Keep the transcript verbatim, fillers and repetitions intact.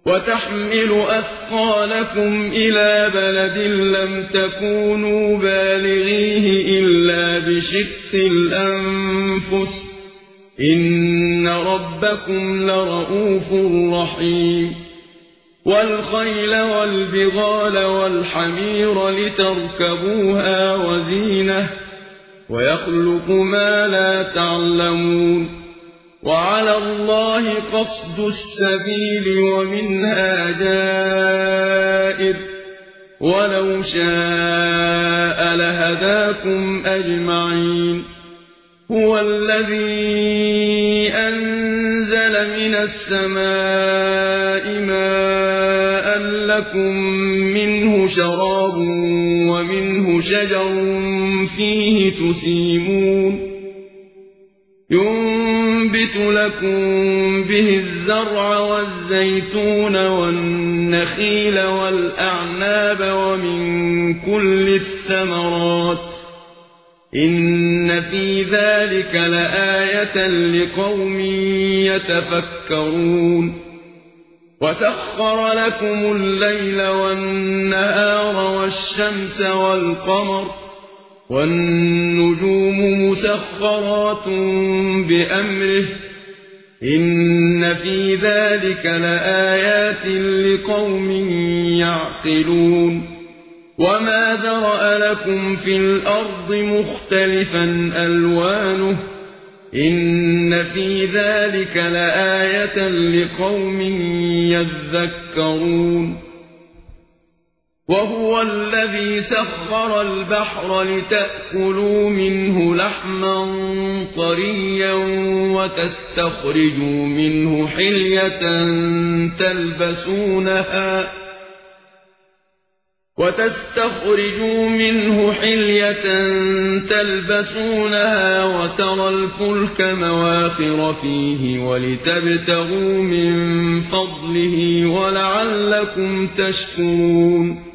وتحمل أثقالكم إلى بلد لم تكونوا بالغيه إلا بشق الأنفس إن ربكم لرءوف رحيم والخيل والبغال والحمير لتركبوها وزينة ويخلق ما لا تعلمون وعلى الله قصد السبيل ومنها جائر ولو شاء لهداكم أجمعين هو الذي أنزل من السماء ماء لكم منه شراب ومنه شجر فيه تسيمون ينبت لكم به الزرع والزيتون والنخيل والأعناب ومن كل الثمرات إن في ذلك لآية لقوم يتفكرون وسخر لكم الليل والنهار والشمس والقمر والنجوم مسخرات بأمره إن في ذلك لآيات لقوم يعقلون وما ذرأ لكم في الأرض مختلفا ألوانه إن في ذلك لآية لقوم يذكرون وهو الذي سخر البحر لتأكلوا منه لحما طريا وتستخرجوا منه حلية تلبسونها وتستخرجوا منه حلية تلبسونها وترى الفلك مواخر فيه ولتبتغوا من فضله ولعلكم تشكرون